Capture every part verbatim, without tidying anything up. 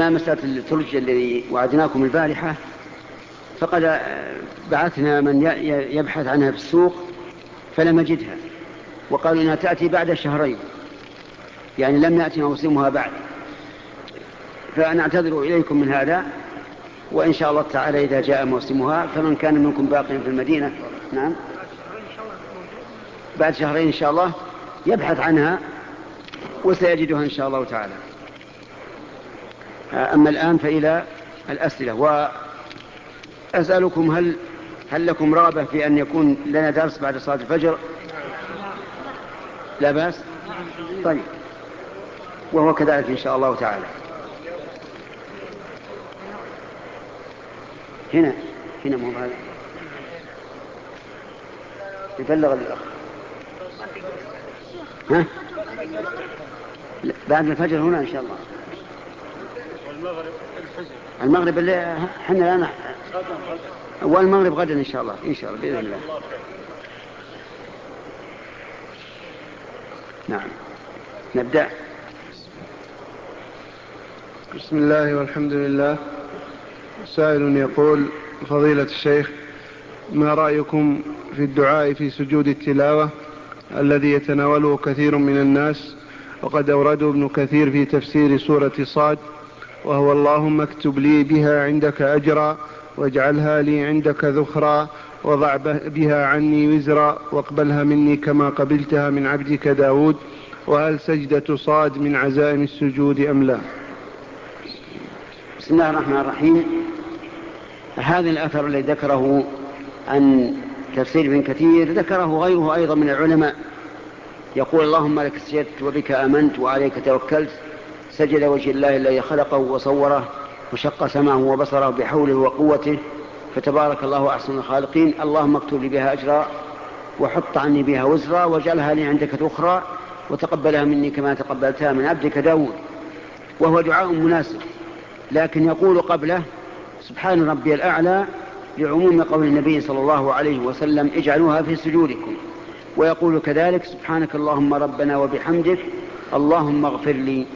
أما مسألة الثلج الذي وعدناكم البارحة فقد بعثنا من يبحث عنها في السوق فلم يجدها، وقالوا إنها تأتي بعد شهرين، يعني لم يأتي موسمها بعد، فنعتذر إليكم من هذا. وإن شاء الله تعالى إذا جاء موسمها فمن كان منكم باقيا في المدينة نعم بعد شهرين إن شاء الله يبحث عنها وسيجدها إن شاء الله تعالى. أما الآن فإلى الأسئلة، وأسألكم هل هل لكم رغبة في أن يكون لنا درس بعد صلاة الفجر؟ لا بأس. طيب، وهو كذلك إن شاء الله تعالى. هنا هنا مو هذا يبلغ الأخ. ها؟ بعد الفجر هنا إن شاء الله. والمغرب الفجر. المغرب اللي حنا الآن والمغرب غدا إن شاء الله إن شاء الله بإذن الله. نعم نبدأ. بسم الله والحمد لله. سائل يقول: فضيلة الشيخ، ما رأيكم في الدعاء في سجود التلاوة الذي يتناوله كثير من الناس، وقد أورده ابن كثير في تفسير سورة صاد، وهو: اللهم اكتب لي بها عندك أجرا واجعلها لي عندك ذخرا وضع بها عني وزرا واقبلها مني كما قبلتها من عبدك داود. وهل سجدة صاد من عزائم السجود أم لا؟ بسم الله الرحمن الرحيم. هذا الأثر الذي ذكره عن تفسير ابن كثير ذكره غيره أيضا من العلماء، يقول: اللهم لك سجدت وبك آمنت وعليك توكلت، سجد وجه الله الذي خلقه وصوره وشق سمعه وبصره بحوله وقوته، فتبارك الله أحسن الخالقين. اللهم اكتب لي بها أجرا وحط عني بها وزرا واجعلها لي عندك ذخرا وتقبلها مني كما تقبلتها من عبدك داود. وهو دعاء مناسب، لكن يقول قبله: سبحان ربي الأعلى، لعموم قول النبي صلى الله عليه وسلم: اجعلوها في سجودكم. ويقول كذلك: سبحانك اللهم ربنا وبحمدك اللهم اغفر لي.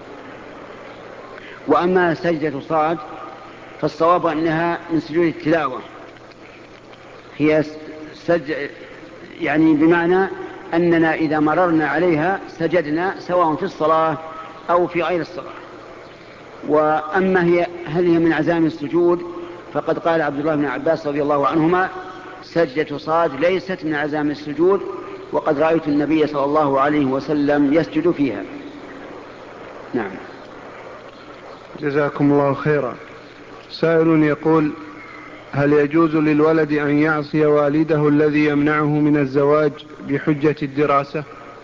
وأما سجدة صاد فالصواب أنها من سجود التلاوة، هي سج... يعني بمعنى أننا إذا مررنا عليها سجدنا سواء في الصلاة أو في غير الصلاة. وأما هي هل هي من عزائم السجود فقد قال عبد الله بن عباس رضي الله عنهما: سجدة صاد ليست من عزائم السجود، وقد رأيت النبي صلى الله عليه وسلم يسجد فيها. نعم. جزاكم الله خيرا. سائل يقول: هل يجوز للولد أن يعصي والده الذي يمنعه من الزواج بحجة الدراسة؟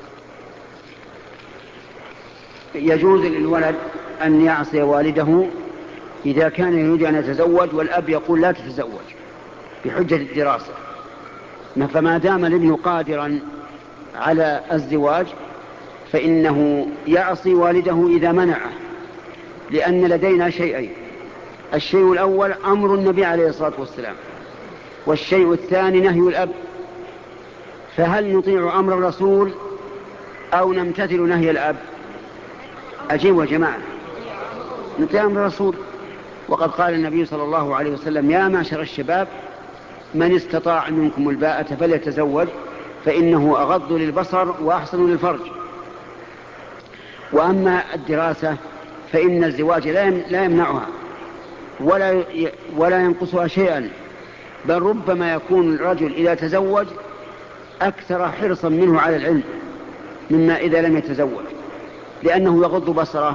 يجوز للولد أن يعصي والده إذا كان يريد أن يتزوج والأب يقول لا تتزوج بحجة الدراسة، فما دام الابن قادرا على الزواج فإنه يعصي والده إذا منعه، لأن لدينا شيئين: الشيء الأول أمر النبي عليه الصلاة والسلام، والشيء الثاني نهي الأب. فهل نطيع أمر الرسول أو نمتثل نهي الأب؟ أجيبوا يا جماعة، نطيع أمر الرسول. وقد قال النبي صلى الله عليه وسلم: يا معشر الشباب من استطاع منكم الباءة فليتزوج فإنه أغض للبصر وأحسن للفرج. وأما الدراسة فإن الزواج لا يمنعها ولا ولا ينقصها شيئا، بل ربما يكون الرجل إذا تزوج أكثر حرصا منه على العلم مما إذا لم يتزوج، لأنه يغض بصره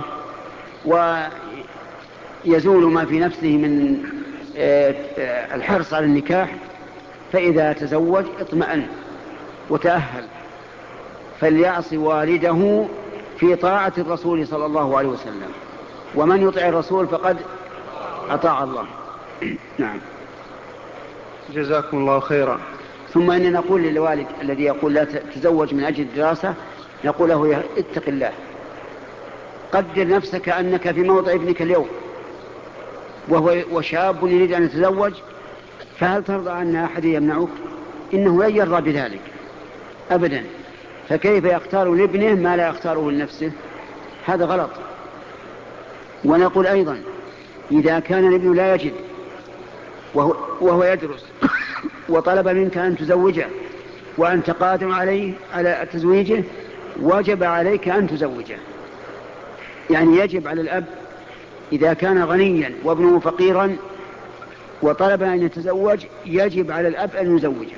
ويزول ما في نفسه من الحرص على النكاح، فإذا تزوج اطمأن وتأهل. فليعصي والده في طاعة الرسول صلى الله عليه وسلم، ومن يطع الرسول فقد أطاع الله. نعم. جزاكم الله خيرا. ثم إن نقول للوالد الذي يقول لا تتزوج من أجل الدراسة، نقول له: اتق الله، قدر نفسك أنك في موضع ابنك اليوم وهو وشاب يريد أن يتزوج، فهل ترضى أن أحد يمنعك؟ إنه لا يرضى بذلك أبدا، فكيف يختار لابنه ما لا يختاره لنفسه؟ هذا غلط. ونقول أيضا إذا كان الابن لا يجد وهو, وهو يدرس وطلب منك أن تزوجه وأنت قادر عليه على تزويجه، وجب عليك أن تزوجه. يعني يجب على الأب إذا كان غنيا وابنه فقيرا وطلب أن يتزوج، يجب على الأب أن يزوجه.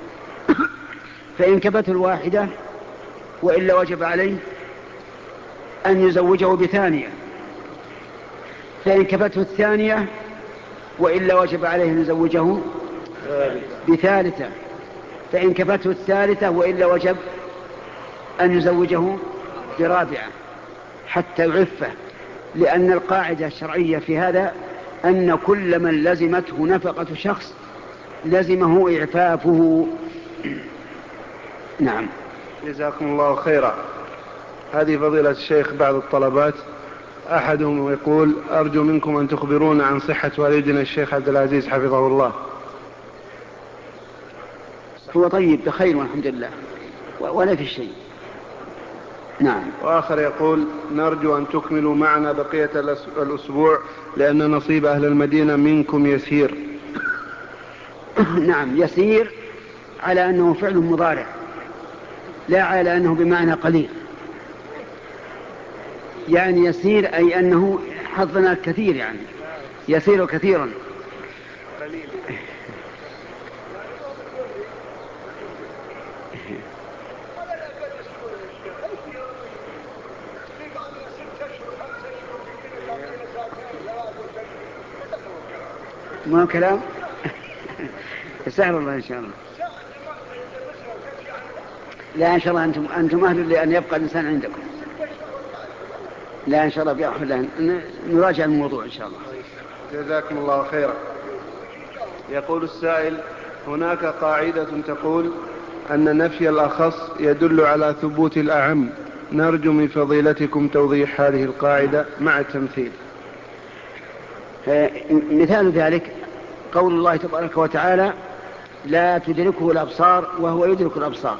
فإن كبته الواحدة وإلا وجب عليه أن يزوجه بثانية، فإن كبته الثانية وإلا وجب عليه أن يزوجه بثالثة، فإن كبته الثالثة وإلا وجب أن يزوجه برابعة حتى يعفه، لأن القاعدة الشرعية في هذا أن كل من لزمته نفقة شخص لزمه إعفافه. نعم. جزاكم الله خيرا. هذه فضيلة الشيخ بعض الطلبات، أحدهم يقول: أرجو منكم أن تخبرونا عن صحة والدنا الشيخ عبد العزيز حفظه الله. هو طيب بخير والحمد لله ولا في شيء. نعم. وآخر يقول: نرجو أن تكملوا معنا بقية الأسبوع لأن نصيب أهل المدينة منكم يسير. نعم، يسير على أنه فعل مضارع لا على أنه بمعنى قليل. يعني يسير أي أنه حظنا كثير، يعني يسير كثيرا. ما كلام سهل الله إن شاء الله. لا إن شاء الله أنتم أنتم أهل لأن يبقى الإنسان عندكم. لا إن شاء الله بيأخذ نراجع الموضوع إن شاء الله. جزاكم الله خيرا. يقول السائل: هناك قاعدة تقول أن نفي الأخص يدل على ثبوت الأعم، نرجو من فضيلتكم توضيح هذه القاعدة مع التمثيل. مثال ذلك قول الله تبارك وتعالى: لا تدركه الأبصار وهو يدرك الأبصار.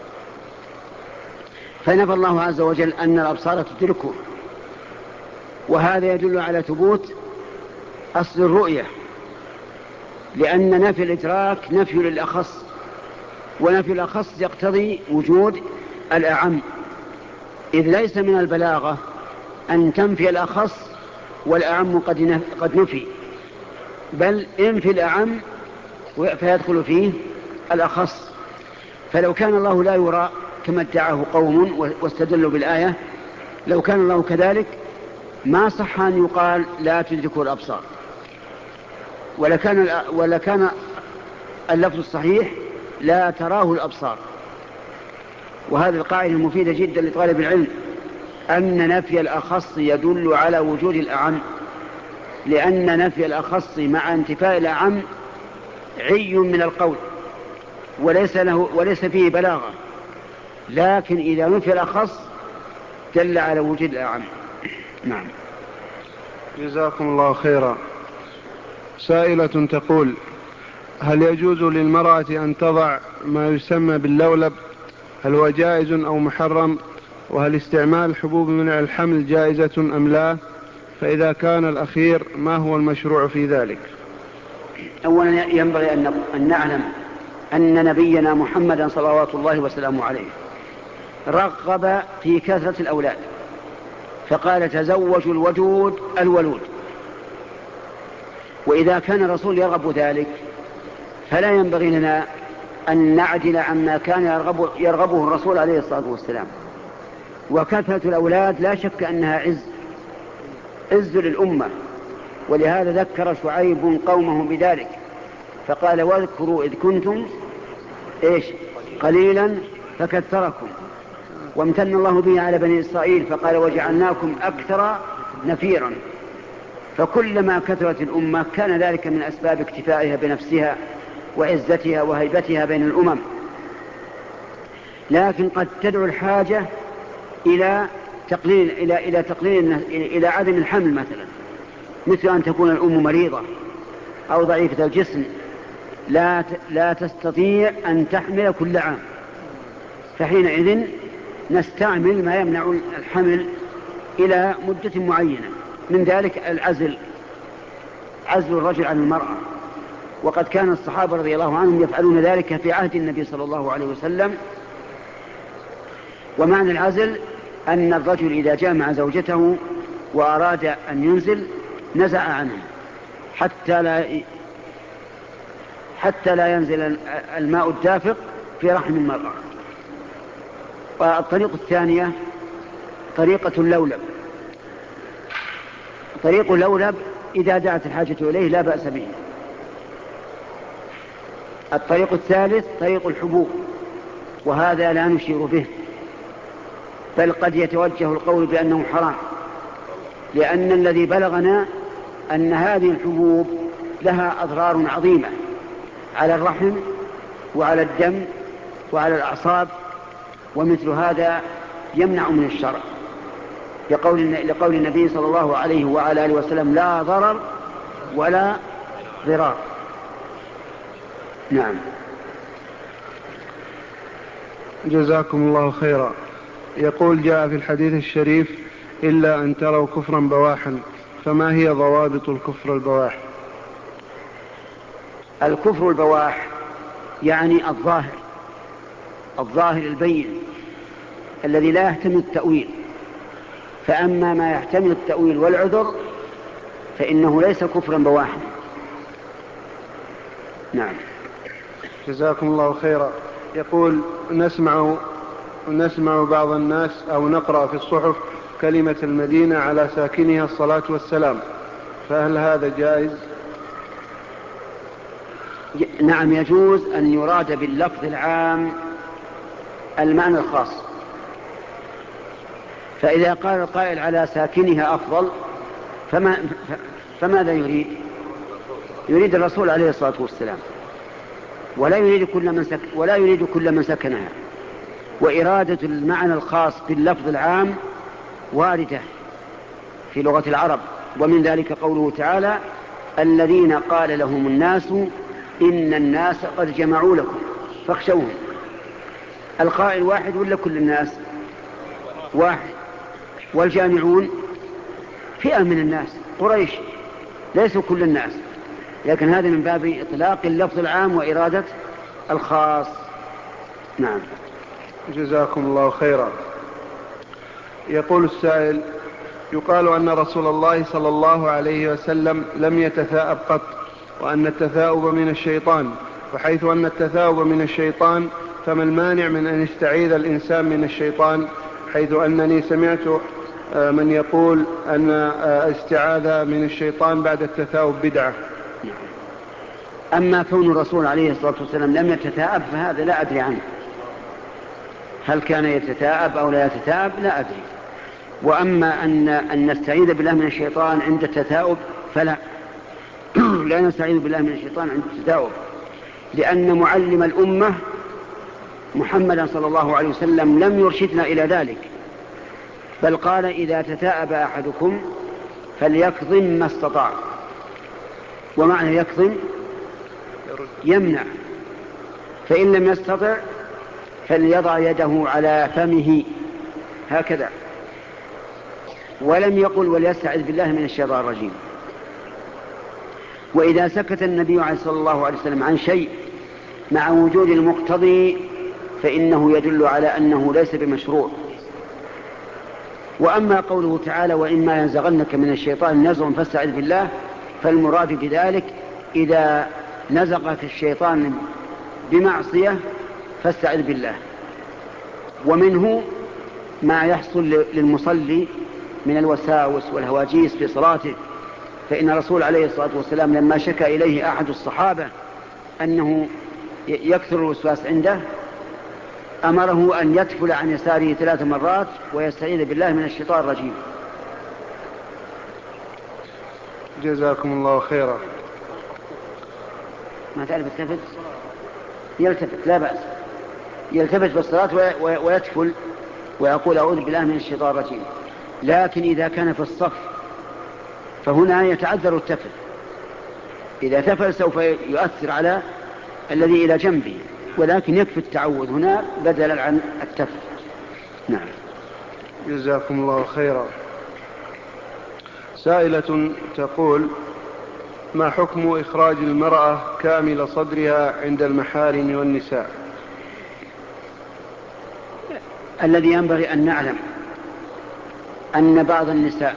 فنفى الله عز وجل أن الأبصار تدركه، وهذا يدل على ثبوت أصل الرؤية، لأن نفي الإدراك نفي للأخص، ونفي الأخص يقتضي وجود الأعم، إذ ليس من البلاغة أن تنفي الأخص والأعم قد نفي، بل انفي الأعم فيدخل فيه الأخص. فلو كان الله لا يرى كما ادعاه قوم واستدلوا بالآية، لو كان الله كذلك ما صح أن يقال لا تدركه الأبصار، ولكان, ولكان اللفظ الصحيح لا تراه الأبصار. وهذه القاعدة مفيدة جدا لطالب العلم، أن نفي الأخص يدل على وجود الأعم، لأن نفي الأخص مع انتفاء الأعم عي من القول وليس, له وليس فيه بلاغة، لكن إذا نفي الأخص دل على وجود الأعم. نعم. جزاكم الله خيرا. سائلة تقول: هل يجوز للمرأة أن تضع ما يسمى باللولب؟ هل هو جائز أو محرم؟ وهل استعمال حبوب منع الحمل جائزة أم لا؟ فإذا كان الأخير ما هو المشروع في ذلك؟ أولا ينبغي أن نعلم أن نبينا محمدا صلوات الله وسلامه عليه رغب في كثرة الأولاد، فقال: تزوجوا الودود الولود. وإذا كان الرسول يرغب ذلك فلا ينبغي لنا أن نعدل عما كان يرغب يرغبه الرسول عليه الصلاة والسلام. وكثرة الأولاد لا شك أنها عز عز للأمة، ولهذا ذكر شعيب قومه بذلك فقال: واذكروا إذ كنتم إيش قليلا فكثركم. وامتن الله به على بني إسرائيل فقال: وجعلناكم أكثر نفيرا. فكلما كثرت الأمة كان ذلك من أسباب اكتفائها بنفسها وعزتها وهيبتها بين الأمم. لكن قد تدعو الحاجة إلى تقليل إلى إلى تقليل إلى عدم الحمل، مثلا مثل أن تكون الأم مريضة أو ضعيفة الجسم لا لا تستطيع أن تحمل كل عام، فحينئذ نستعمل ما يمنع الحمل إلى مدة معينة. من ذلك العزل، عزل الرجل عن المرأة، وقد كان الصحابة رضي الله عنهم يفعلون ذلك في عهد النبي صلى الله عليه وسلم. ومعنى العزل أن الرجل إذا جامع زوجته وأراد أن ينزل نزع عنها حتى لا حتى لا ينزل الماء الدافق في رحم المرأة. والطريقة الثانية طريقة اللولب. طريق اللولب إذا دعت الحاجة إليه لا بأس به. الطريق الثالث طريق الحبوب، وهذا لا نشير به، بل قد يتوجه القول بأنه حرام، لأن الذي بلغنا أن هذه الحبوب لها أضرار عظيمة على الرحم وعلى الدم وعلى الأعصاب، ومثل هذا يمنع من الشرع، لقول, لقول النبي صلى الله عليه وعلى آله وسلم لا ضرر ولا ضرار. نعم. جزاكم الله خيرا. يقول جاء في الحديث الشريف إلا أن تروا كفرا بواحا، فما هي ضوابط الكفر البواح؟ الكفر البواح يعني الظاهر، الظاهر البين الذي لا يحتمل التأويل. فأما ما يحتمل التأويل والعذر فإنه ليس كفرا بواحا. نعم. جزاكم الله خيرا. يقول نسمع نسمع بعض الناس أو نقرأ في الصحف كلمة المدينة على ساكنها الصلاة والسلام، فهل هذا جائز؟ نعم، يجوز أن يراد باللفظ العام المعنى الخاص. فإذا قال القائل على ساكنها أفضل فما فماذا يريد؟ يريد الرسول عليه الصلاة والسلام، ولا يريد كل من سك ولا يريد كل من سكنها. وإرادة المعنى الخاص باللفظ العام واردة في لغة العرب، ومن ذلك قوله تعالى الذين قال لهم الناس إن الناس قد جمعوا لكم فاخشوهم. القائل واحد ولا كل الناس؟ واحد. والجامعون فئة من الناس، قريش، ليسوا كل الناس، لكن هذا من باب إطلاق اللفظ العام وإرادة الخاص. نعم. جزاكم الله خيرا. يقول السائل يقال أن رسول الله صلى الله عليه وسلم لم يتثاءب قط، وأن التثاؤب من الشيطان، وحيث أن التثاؤب من الشيطان فما المانع من أن يستعيذ الإنسان من الشيطان، حيث أنني سمعت من يقول أن استعاذة من الشيطان بعد التثاؤب بدعة. أما كون الرسول عليه الصلاة والسلام لم يتثاءب فهذا لا أدري عنه، هل كان يتثاءب أو لا يتثاءب لا أدري. وأما أن, أن نستعيذ بالله من الشيطان عند التثاؤب فلا لا نستعيذ بالله من الشيطان عند التثاؤب، لأن معلم الأمة محمدا صلى الله عليه وسلم لم يرشدنا إلى ذلك، بل قال إذا تثاءب أحدكم فليكظم ما استطاع. ومعنى يكظم يمنع، فإن لم يستطع فليضع يده على فمه هكذا، ولم يقل وليستعذ بالله من الشيطان الرجيم. وإذا سكت النبي صلى الله عليه وسلم عن شيء مع وجود المقتضي فإنه يدل على أنه ليس بمشروع. وأما قوله تعالى وإما ينزغنك من الشيطان نزغ فاستعذ بالله، فالمراد بذلك إذا نزغك الشيطان بمعصية فاستعذ بالله. ومنه ما يحصل للمصلي من الوساوس والهواجيس في صلاته، فإن الرسول عليه الصلاة والسلام لما شكى إليه أحد الصحابة أنه يكثر الوسواس عنده أمره أن يتفل عن يساره ثلاث مرات ويستعيذ بالله من الشيطان الرجيم. جزاكم الله خيرا. ما تعرف التفت؟ يلتفت لا بأس، يلتفت بالصلاة ويتفل ويقول أعوذ بالله من الشيطان الرجيم. لكن إذا كان في الصف فهنا يتعذر التفل، إذا تفل سوف يؤثر على الذي إلى جنبه، ولكن يكفي التعوذ هنا بدلا عن التفل. نعم. جزاكم الله خيرا. سائلة تقول: ما حكم إخراج المرأة كامل صدرها عند المحارم والنساء؟ الذي ينبغي أن نعلم أن بعض النساء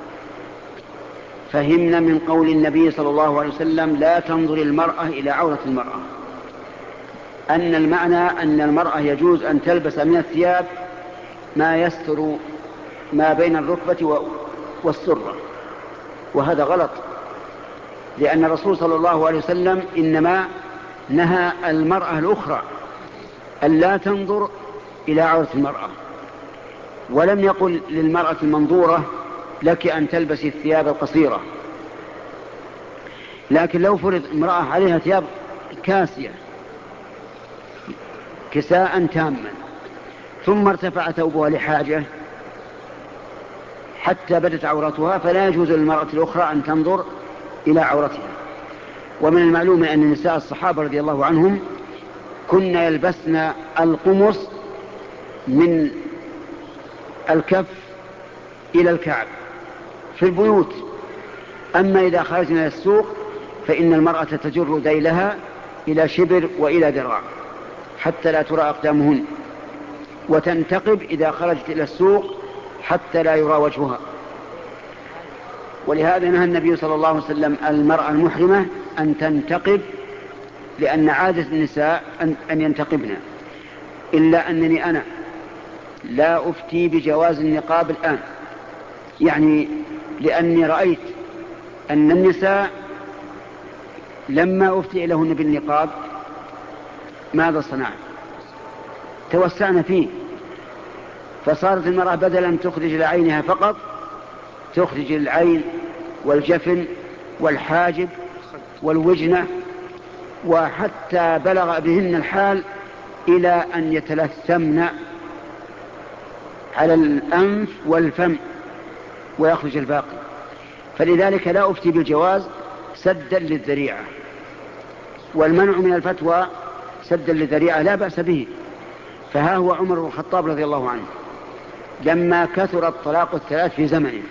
فهمنا من قول النبي صلى الله عليه وسلم: لا تنظر المرأة إلى عورة المرأة، أن المعنى أن المرأة يجوز أن تلبس من الثياب ما يستر ما بين الركبة والسرة، وهذا غلط، لأن الرسول صلى الله عليه وسلم إنما نهى المرأة الأخرى أن لا تنظر إلى عورة المرأة، ولم يقل للمرأة المنظورة: لك أن تلبسي الثياب القصيرة. لكن لو فرض امرأة عليها ثياب كاسية كساء تاما ثم ارتفع ثوبها لحاجة حتى بدت عورتها، فلا يجوز للمرأة الأخرى أن تنظر إلى عورتها. ومن المعلوم أن نساء الصحابة رضي الله عنهم كن يلبسن القمص من الكف إلى الكعب في البيوت، أما إذا خرجنا إلى السوق فإن المرأة تجر ذيلها إلى شبر وإلى ذراع حتى لا ترى أقدامهن، وتنتقب إذا خرجت إلى السوق حتى لا يرى وجهها. ولهذا نهى النبي صلى الله عليه وسلم المرأة المحرمة أن تنتقب، لأن عادة النساء أن ينتقبن، إلا أنني أنا لا أفتي بجواز النقاب الآن، يعني لأني رأيت أن النساء لما أفتي لهن بالنقاب ماذا صنعت؟ توسعنا فيه، فصارت المرأة بدلا تخرج لعينها فقط تخرج العين والجفن والحاجب والوجنة، وحتى بلغ بهن الحال إلى أن يتلثمن على الأنف والفم ويخرج الباقي. فلذلك لا أفتي بالجواز سدا للذريعة، والمنع من الفتوى سدا للذريعة لا بأس به. فها هو عمر بن الخطاب رضي الله عنه لما كثر الطلاق الثلاث في زمنه،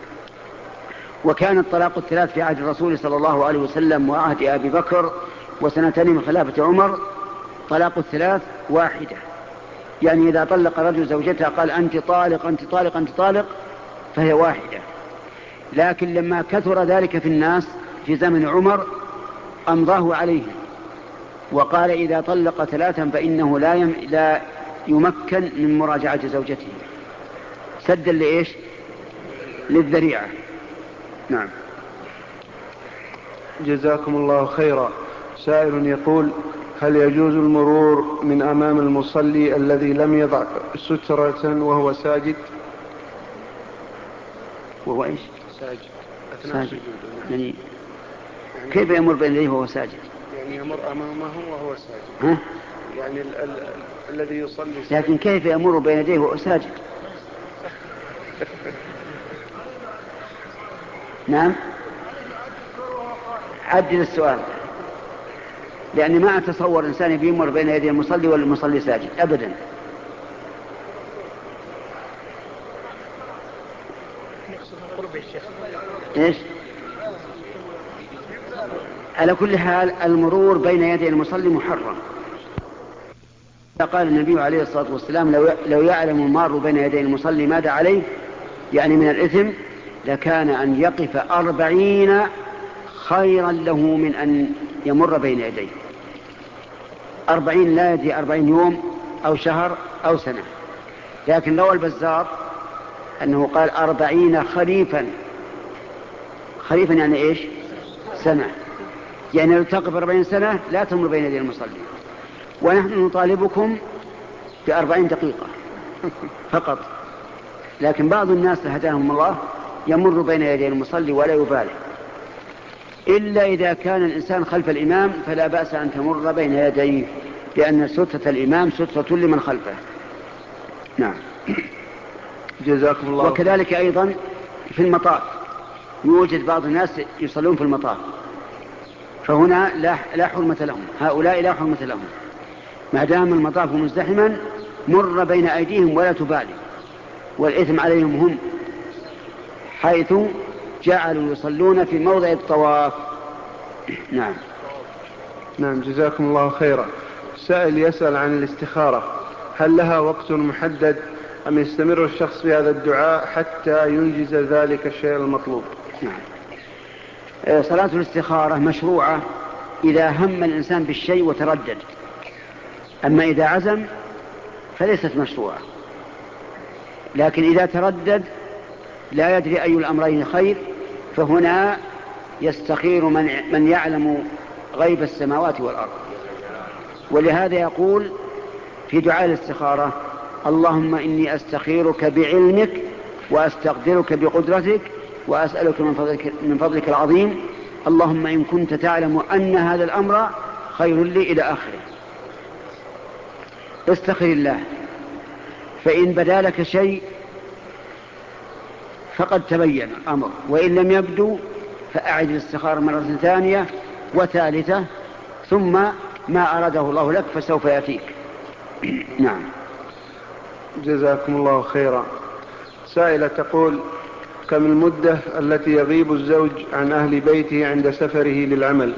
وكان الطلاق الثلاث في عهد الرسول صلى الله عليه وسلم وعهد أبي بكر وسنتين من خلافة عمر طلاق الثلاث واحدة، يعني إذا طلق رجل زوجته قال أنت طالق أنت طالق أنت طالق فهي واحدة. لكن لما كثر ذلك في الناس في زمن عمر أمضاه عليه وقال إذا طلق ثلاثا فإنه لا, يم... لا يمكن من مراجعة زوجته سدا لإيش؟ للذريعة. نعم. جزاكم الله خيرا. سائل يقول: هل يجوز المرور من أمام المصلي الذي لم يضع سترة وهو ساجد؟ وهو إيش؟ ساجد أثناء ساجد. سجوده. يعني كيف يمر بين يديه وهو ساجد؟ يعني يمر أمامه وهو ساجد. ها؟ يعني ال- ال- ال- الذي يصلي ساجد. لكن كيف يمر بين يديه وهو ساجد؟ نعم. عدل السؤال، لأني ما أتصور إنسان بيمر بين يدي المصلي والمصلي ساجد أبدا. إيش؟ على كل حال المرور بين يدي المصلي محرم. قال النبي عليه الصلاة والسلام: لو لو يعلم المار بين يدي المصلي ماذا عليه يعني من الإثم لكان أن يقف أربعين خيرا له من أن يمر بين يديه. أربعين لا يدري أربعين يوم أو شهر أو سنة، لكن روى البزار أنه قال أربعين خريفا. خريفا يعني إيش؟ سنة، يعني لو تقف أربعين سنة لا تمر بين يدي المصلي، ونحن نطالبكم بأربعين دقيقة فقط. لكن بعض الناس هداهم الله يمر بين يدي المصلي ولا يبالي، إلا إذا كان الإنسان خلف الإمام فلا بأس أن تمر بين يديه، لأن سترة الإمام سترة لمن خلفه. نعم. جزاكم الله. وكذلك أيضا في المطاف يوجد بعض الناس يصلون في المطاف، فهنا لا, لا حرمة لهم، هؤلاء لا حرمة لهم ما دام المطاف مزدحما مر بين أيديهم ولا تبالي، والإثم عليهم هم، حيث جعلوا يصلون في موضع الطواف. نعم. نعم جزاكم الله خيرا. سائل يسأل عن الاستخارة، هل لها وقت محدد أم يستمر الشخص في هذا الدعاء حتى ينجز ذلك الشيء المطلوب؟ نعم. صلاة الاستخارة مشروعة إذا هم الإنسان بالشيء وتردد، أما إذا عزم فليست مشروعة. لكن إذا تردد لا يدري أي الأمرين خير، فهنا يستخير من, من يعلم غيب السماوات والأرض. ولهذا يقول في دعاء الاستخارة: اللهم إني أستخيرك بعلمك وأستقدرك بقدرتك وأسألك من فضلك, من فضلك العظيم، اللهم إن كنت تعلم أن هذا الأمر خير لي إلى آخره. استخر الله، فإن بدا لك شيء فقد تبين الأمر، وإن لم يبدو فأعد الاستخارة مرة ثانية وثالثة، ثم ما أراده الله لك فسوف يأتيك. نعم. جزاكم الله خيرا. سائلة تقول: كم المدة التي يغيب الزوج عن أهل بيته عند سفره للعمل؟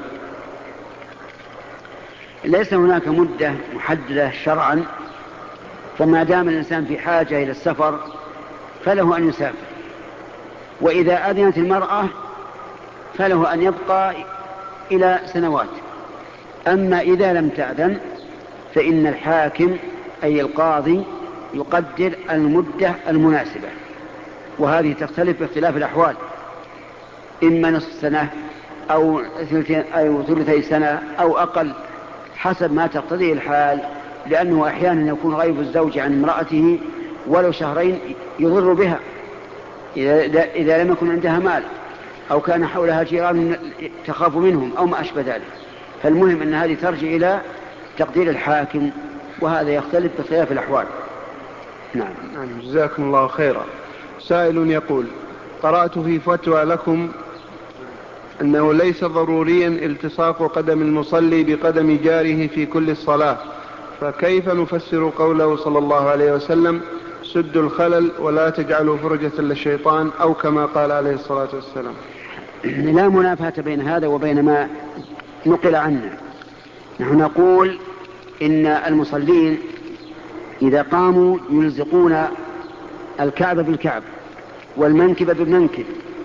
ليس هناك مدة محددة شرعا، فما دام الإنسان في حاجة إلى السفر فله أن يسافر، وإذا أذنت المرأة فله أن يبقى إلى سنوات. أما إذا لم تأذن فإن الحاكم أي القاضي يقدر المدة المناسبة، وهذه تختلف باختلاف الأحوال، إما نصف سنة أو ثلثي سنة أو أقل، حسب ما تقتضيه الحال، لأنه أحيانا يكون غيب الزوج عن امرأته ولو شهرين يضر بها إذا لم يكن عندها مال، أو كان حولها جيران تخاف منهم أو ما أشبه ذلك. فالمهم أن هذه ترجع إلى تقدير الحاكم، وهذا يختلف باختلاف الأحوال. نعم. جزاكم الله خيرا. سائل يقول: قرأت في فتوى لكم أنه ليس ضروريا التصاق قدم المصلي بقدم جاره في كل الصلاة، فكيف نفسر قوله صلى الله عليه وسلم: سدوا الخلل ولا تجعلوا فرجة للشيطان، أو كما قال عليه الصلاة والسلام؟ لا منافاة بين هذا وبين ما نقل عنا. نحن نقول إن المصلين إذا قاموا يلزقون الكعب بالكعب والمنكب بالمنكب،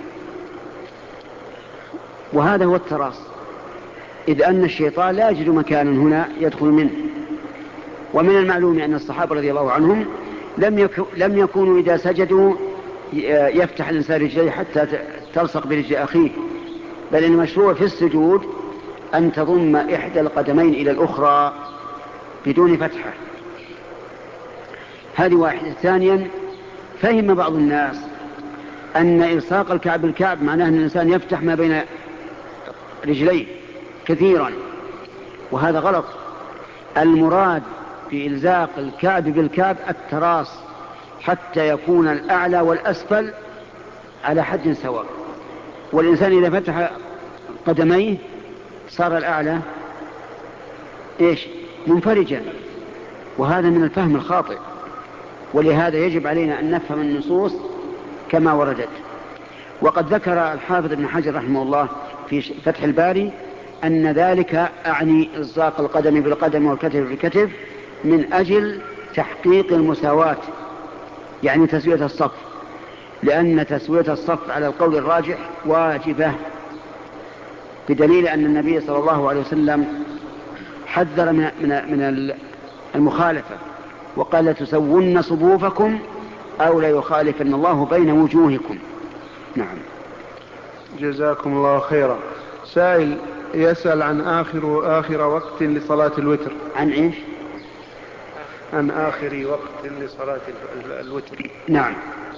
وهذا هو التراص، إذ أن الشيطان لا يجد مكانا هنا يدخل منه. ومن المعلوم أن الصحابة رضي الله عنهم لم, لم يكونوا إذا سجدوا يفتح الإنسان رجليه حتى تلصق برجل أخيه، بل المشروع في السجود أن تضم إحدى القدمين إلى الأخرى بدون فتحة. هذه واحدة. ثانيا، فهم بعض الناس أن إلصاق الكعب بالكعب معناه أن الإنسان يفتح ما بين رجليه كثيرا، وهذا غلط. المراد بإلزاق الكعب بالكعب التراص، حتى يكون الأعلى والأسفل على حد سواء. والإنسان إذا فتح قدميه صار الأعلى إيش؟ منفرجا، وهذا من الفهم الخاطئ. ولهذا يجب علينا أن نفهم النصوص كما وردت. وقد ذكر الحافظ ابن حجر رحمه الله في فتح الباري أن ذلك أعني إلصاق القدم بالقدم والكتف بالكتف من أجل تحقيق المساواة، يعني تسوية الصف، لأن تسوية الصف على القول الراجح واجبة، بدليل أن النبي صلى الله عليه وسلم حذر من, من, من المخالفة، وقال: لتسون صفوفكم أو لا يخالفن الله بين وجوهكم. نعم. جزاكم الله خيرا. سائل يسأل عن آخر آخر وقت لصلاة الوتر. عن إيش؟ عن آخر وقت لصلاة الوتر. نعم.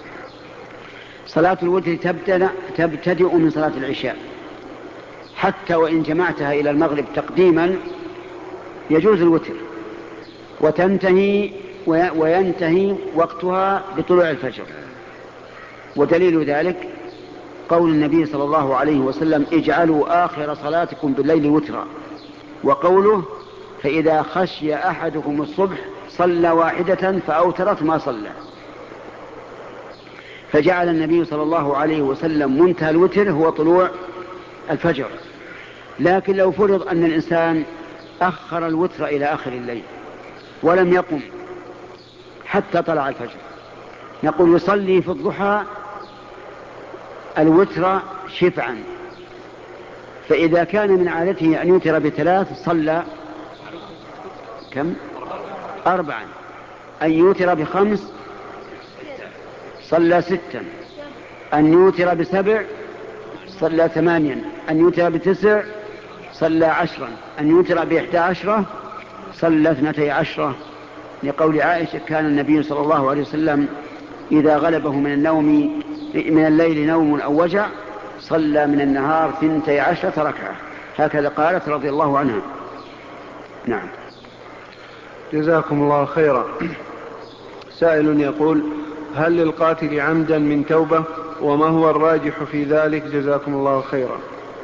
صلاة الوتر تبتدأ, تبتدئ من صلاة العشاء، حتى وإن جمعتها إلى المغرب تقديما يجوز الوتر، وتنتهي وينتهي وقتها بطلوع الفجر. ودليل ذلك قول النبي صلى الله عليه وسلم: اجعلوا آخر صلاتكم بالليل وترا، وقوله: فإذا خشي أحدكم الصبح صلى واحدة فأوترت ما صلى. فجعل النبي صلى الله عليه وسلم منتهى الوتر هو طلوع الفجر. لكن لو فرض أن الإنسان أخر الوتر إلى آخر الليل ولم يقم حتى طلع الفجر، نقول يصلي في الضحى الوتر شفعا، فإذا كان من عادته أن يوتر بثلاث صلى كم؟ أربعا. أن يوتر بخمس صلى ستا. أن يوتر بسبع صلى ثمانيا. أن يوتر بتسع صلى عشرا. أن يوتر بإحدى عشرة صلى اثنتي عشرة، لقول عائشة كان النبي صلى الله عليه وسلم إذا غلبه من النوم من الليل نوم أو وجع صلى من النهار ثنتي عشرة ركعة، هكذا قالت رضي الله عنها. نعم. جزاكم الله خيرا. سائل يقول: هل للقاتل عمدا من توبة؟ وما هو الراجح في ذلك؟ جزاكم الله خيرا.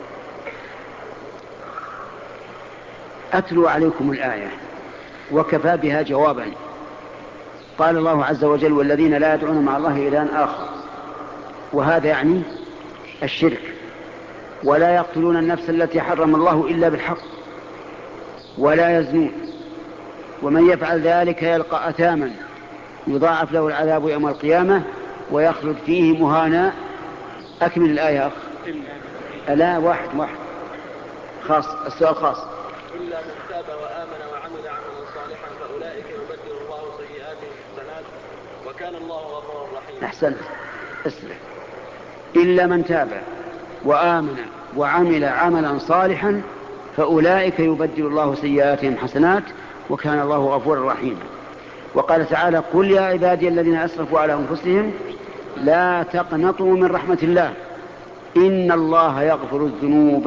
أتلو عليكم الآية وكفى بها جوابا. قال الله عز وجل: والذين لا يدعون مع الله إلها آخر، وهذا يعني الشرك. ولا يقتلون النفس التي حرم الله إلا بالحق، ولا يزنون، ومن يفعل ذلك يلقى أثاما يضاعف له العذاب يوم القيامة ويخلد فيه مهانا. أكمل الآية أخ. لا واحد واحد خاص، السؤال خاص. إلا من تاب وآمن وعمل عملا صالحا فأولئك يبدل الله سيئاتهم حسنات وكان الله غفورا رحيما. أحسنت. اسمع: إلا من تاب وآمن وعمل عملا صالحا فأولئك يبدل الله سيئاتهم حسنات وكان الله غفورا رحيما. وقال تعالى: قل يا عبادي الذين أسرفوا على أنفسهم لا تقنطوا من رحمة الله إن الله يغفر الذنوب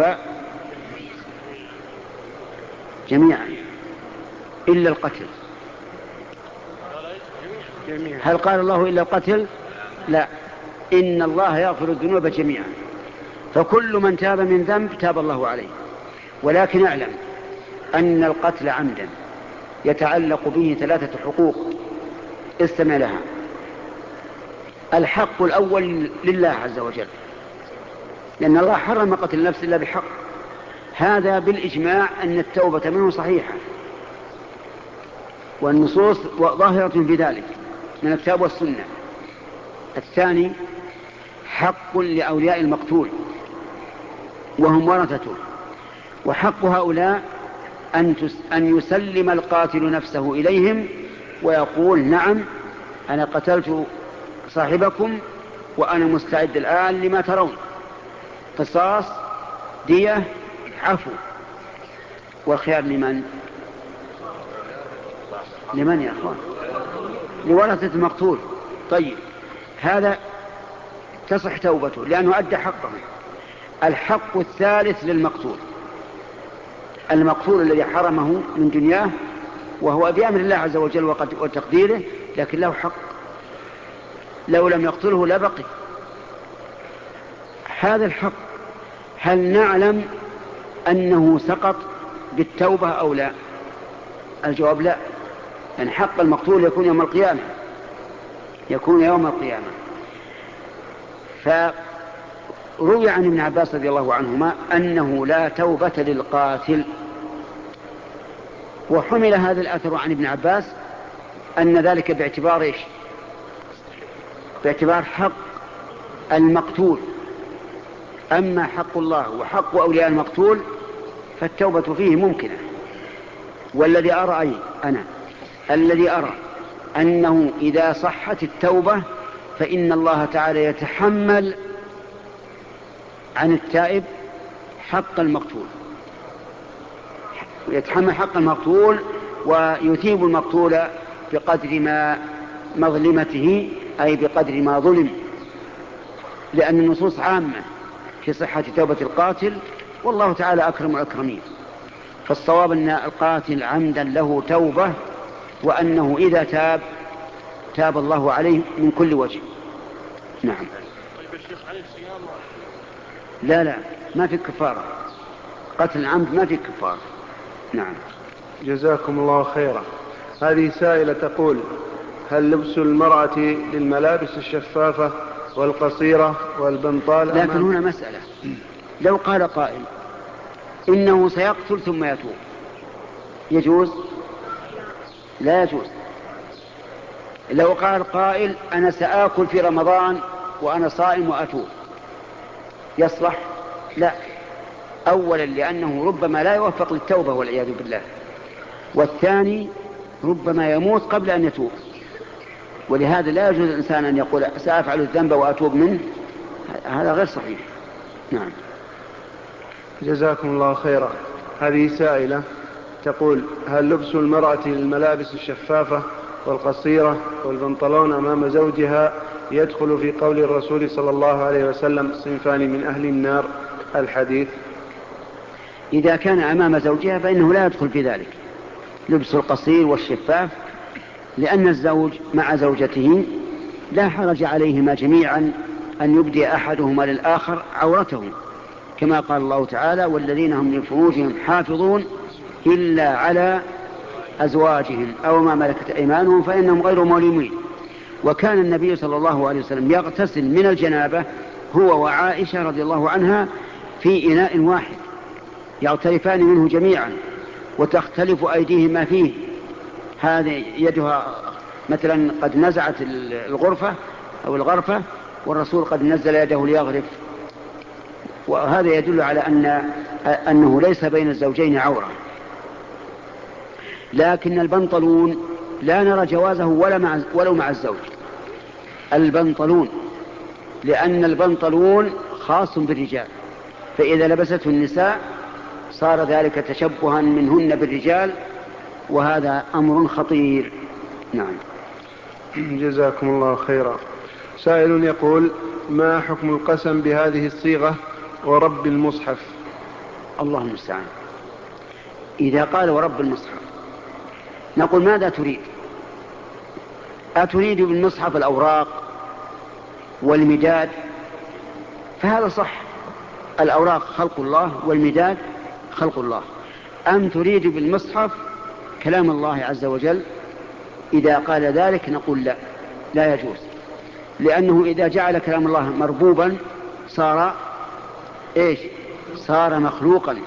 جميعا إلا القتل. هل قال الله إلا القتل؟ لا، إن الله يغفر الذنوب جميعا. فكل من تاب من ذنب تاب الله عليه. ولكن اعلم أن القتل عمدا يتعلق به ثلاثة حقوق، استمع لها. الحق الأول لله عز وجل، لأن الله حرم قتل النفس إلا بحق، هذا بالإجماع أن التوبة منه صحيحة، والنصوص ظاهرة في ذلك من الكتاب والسنة. الثاني حق لأولياء المقتول وهم ورثته، وحق هؤلاء أن يسلم القاتل نفسه إليهم ويقول: نعم أنا قتلت صاحبكم وأنا مستعد الآن لما ترون، قصاص، دية، عفو. والخيار لمن؟ لمن يا أخوان؟ لورثة المقتول. طيب، هذا تصح توبته لأنه أدى حقه. الحق الثالث للمقتول، المقتول الذي حرمه من دنياه وهو بأمر الله عز وجل وتقديره، لكن له حق، لو لم يقتله لبقي. هذا الحق هل نعلم أنه سقط بالتوبة أو لا؟ الجواب لا، لأن حق المقتول يكون يوم القيامة، يكون يوم القيامة. فروي عن ابن عباس رضي الله عنهما أنه لا توبة للقاتل، وحمل هذا الأثر عن ابن عباس أن ذلك باعتبار إيش؟ باعتبار حق المقتول. أما حق الله وحق أولياء المقتول فالتوبة فيه ممكنة. والذي أرى أي أنا الذي أرى أنه إذا صحت التوبة فإن الله تعالى يتحمل عن التائب حق المقتول، يتحمل حق المقتول ويثيب المقتول بقدر ما مظلمته، أي بقدر ما ظلم، لأن النصوص عامة في صحة توبة القاتل، والله تعالى أكرم الأكرمين. فالصواب أن القاتل عمدا له توبة، وأنه إذا تاب تاب الله عليه من كل وجه. نعم. طيب الشيخ عليه الصيام؟ لا لا، ما في كفارة، قتل العمد ما في كفارة. نعم. جزاكم الله خيرا. هذه سائلة تقول: هل لبس المرأة للملابس الشفافة والقصيرة والبنطال. لكن هنا مسألة، لو قال قائل إنه سيقتل ثم يتوب، يجوز؟ لا يجوز. لو قال قائل أنا سآكل في رمضان وأنا صائم وأتوب، يصلح؟ لا. أولا لأنه ربما لا يوفق للتوبة والعياذ بالله، والثاني ربما يموت قبل أن يتوب، ولهذا لا يجوز الإنسان أن يقول سأفعل الذنب وأتوب منه، هذا غير صحيح. نعم. جزاكم الله خيرا. هذه سائلة تقول: هل لبس المرأة الملابس الشفافة والقصيرة والبنطلون أمام زوجها يدخل في قول الرسول صلى الله عليه وسلم صنفان من أهل النار الحديث؟ إذا كان أمام زوجها فإنه لا يدخل في ذلك لبس القصير والشفاف، لأن الزوج مع زوجته لا حرج عليهما جميعا أن يبدي أحدهما للآخر عورته، كما قال الله تعالى: والذين هم لفروجهم حافظون إلا على أزواجهم أو ما ملكت أيمانهم فإنهم غير ملومين. وكان النبي صلى الله عليه وسلم يغتسل من الجنابة هو وعائشة رضي الله عنها في إناء واحد، يغترفان منه جميعا وتختلف أيديهما فيه، هذه يدها مثلا قد نزعت الغرفة أو الغرفة والرسول قد نزل يده ليغرف، وهذا يدل على أن أنه ليس بين الزوجين عورة. لكن البنطلون لا نرى جوازه ولا مع ولو مع الزوج، البنطلون، لأن البنطلون خاص بالرجال، فإذا لبسته النساء صار ذلك تشبها منهن بالرجال، وهذا أمر خطير. نعم. جزاكم الله خيرا. سائل يقول: ما حكم القسم بهذه الصيغة ورب المصحف؟ الله المستعان. إذا قال ورب المصحف نقول: ماذا تريد؟ أتريد بالمصحف الأوراق والمداد؟ فهذا صح، الأوراق خلق الله والمداد خلق الله. أم تريد بالمصحف كلام الله عز وجل؟ إذا قال ذلك نقول: لا، لا يجوز، لأنه إذا جعل كلام الله مربوبا صار إيش؟ صار مخلوقا.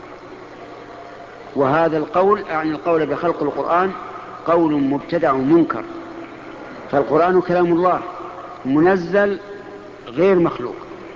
وهذا القول عن القول بخلق القرآن قول مبتدع منكر، فالقرآن كلام الله منزل غير مخلوق،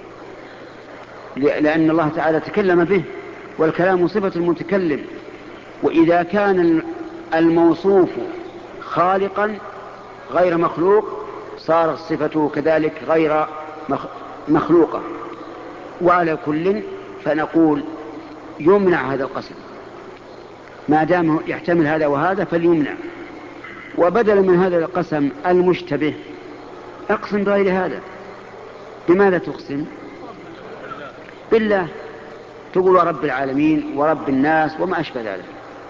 لأن الله تعالى تكلم به، والكلام صفة المتكلم، وإذا كان الموصوف خالقا غير مخلوق صارت صفته كذلك غير مخلوقة. وعلى كل فنقول يمنع هذا القسم، ما دام يحتمل هذا وهذا فليمنع. وبدلا من هذا القسم المشتبه اقسم بغير هذا. بماذا تقسم؟ بالله، تقول ورب العالمين ورب الناس وما أشبه ذلك.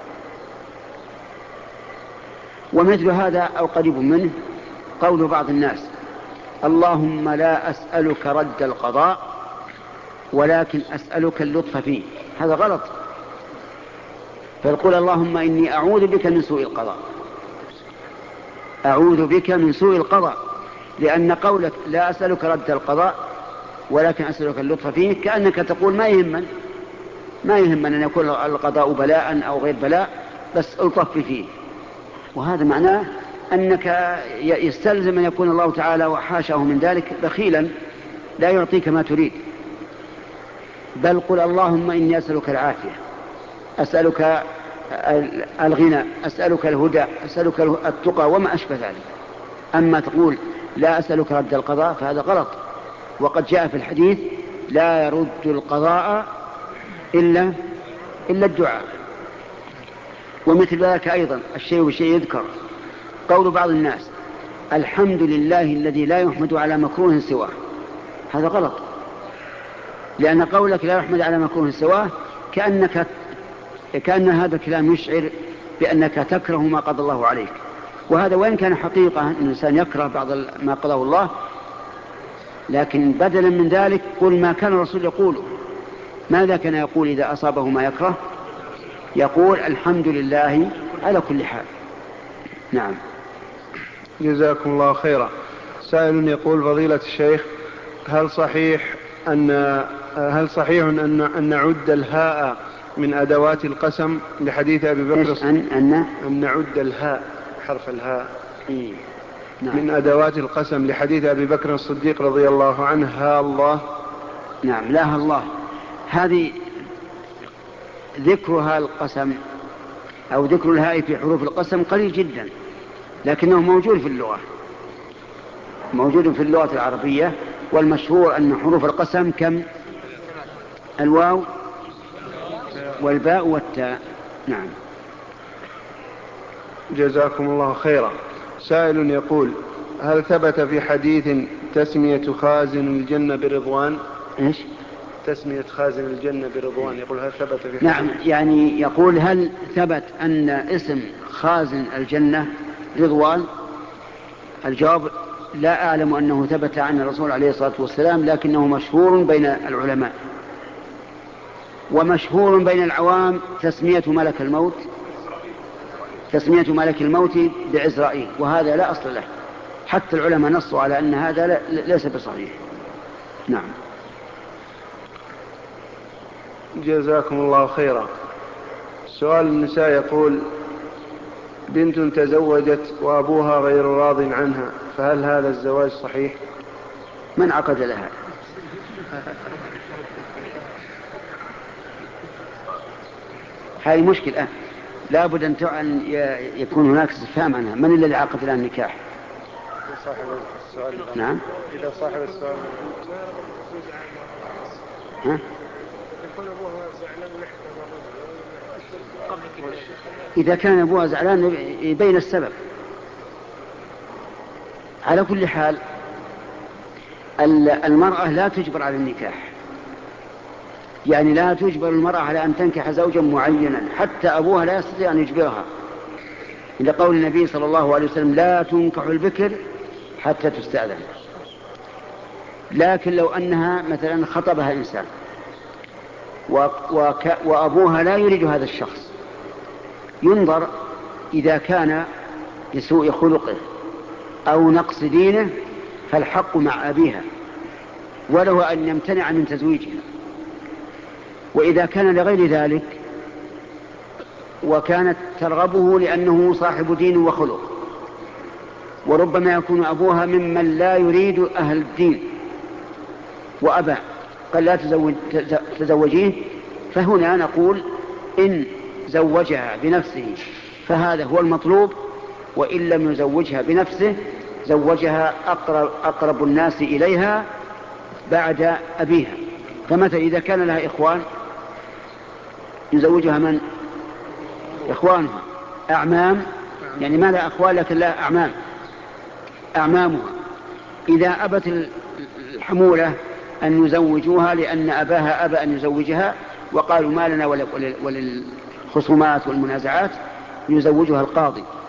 ومثل هذا أو قريب منه قول بعض الناس: اللهم لا أسألك رد القضاء ولكن أسألك اللطف فيه. هذا غلط، فيقول: اللهم إني أعوذ بك من سوء القضاء، أعوذ بك من سوء القضاء، لأن قولك لا أسألك رد القضاء ولكن أسألك اللطف فيه كأنك تقول ما يهمن ما يهمن أن يكون القضاء بلاء أو غير بلاء، بس ألطف فيه. وهذا معناه أنك يستلزم أن يكون الله تعالى وحاشاه من ذلك بخيلا لا يعطيك ما تريد، بل قل: اللهم إني أسألك العافية، أسألك الغنى، أسألك الهدى، أسألك التقى وما أشبه ذلك. أما تقول لا أسألك رد القضاء فهذا غلط، وقد جاء في الحديث: لا يرد القضاء إلا, إلا الدعاء. ومثل ذلك أيضا الشيء بالشيء يذكر، قول بعض الناس: الحمد لله الذي لا يحمد على مكروه سواه. هذا غلط، لأن قولك لا يحمد على مكروه سواه كأنك كأن هذا الكلام يشعر بأنك تكره ما قضى الله عليك، وهذا وإن كان حقيقة أن الإنسان يكره بعض ما قضاه الله، لكن بدلا من ذلك قل ما كان الرسول يقوله. ماذا كان يقول إذا أصابه ما يكره؟ يقول: الحمد لله على كل حال. نعم. جزاكم الله خيرا. سائل يقول: فضيلة الشيخ، هل صحيح أن هل صحيح أن أن نعد الهاء من أدوات القسم لحديث أبي بكر أن أن أن نعد الهاء حرف الهاء إيه؟ نعم. من أدوات القسم لحديث أبي بكر الصديق رضي الله عنه ها الله؟ نعم، لا الله. هذه ذكرها القسم أو ذكر الهاء في حروف القسم قليل جدا، لكنه موجود في اللغة، موجود في اللغة العربية. والمشهور أن حروف القسم كم؟ الواو والباء والتاء. نعم. جزاكم الله خيرا. سائل يقول هل ثبت في حديث تسمية خازن الجنة برضوان؟ إيش؟ تسمية خازن الجنة برضوان، يقول هل ثبت في حديث؟ نعم، يعني يقول هل ثبت أن اسم خازن الجنة رضوان؟ الجواب لا أعلم أنه ثبت عن الرسول عليه الصلاة والسلام، لكنه مشهور بين العلماء، ومشهور بين العوام تسمية ملك الموت تسمية ملك الموت بعزرائيل، وهذا لا أصل له، حتى العلماء نصوا على أن هذا ليس بصحيح. نعم. جزاكم الله خيرا. سؤال النساء يقول بنت تزوجت وأبوها غير راض عنها، فهل هذا الزواج صحيح؟ من عقد لها؟ هذه مشكلة، لا بد أن يكون هناك استفهام عنها. من الذي عقد لها النكاح؟ صاحب السؤال. نعم. إذا صاحب السؤال ها؟ إذا كان أبوها زعلان يبين السبب. على كل حال المرأة لا تجبر على النكاح، يعني لا تجبر المرأة على أن تنكح زوجا معينا، حتى أبوها لا يستطيع أن يجبرها، لقول النبي صلى الله عليه وسلم لا تنكح البكر حتى تستأذن. لكن لو أنها مثلا خطبها إنسان وك وأبوها لا يريد هذا الشخص، ينظر إذا كان لسوء خلقه أو نقص دينه فالحق مع أبيها، وله أن يمتنع من تزويجها. وإذا كان لغير ذلك وكانت ترغبه لأنه صاحب دين وخلق، وربما يكون أبوها ممن لا يريد أهل الدين وأبى قال لا تزوج تزوجيه، فهنا نقول إن زوجها بنفسه فهذا هو المطلوب، وإن لم يزوجها بنفسه زوجها أقرب, أقرب الناس إليها بعد أبيها. فمثلا إذا كان لها إخوان يزوجها من؟ إخوانها، أعمام، يعني ما لها أخوان لكن لها أعمام، أعمامها. إذا أبت الحمولة أن يزوجوها لأن أباها أبى أن يزوجها وقالوا ما لنا وللخصومات والمنازعات، يزوجها القاضي.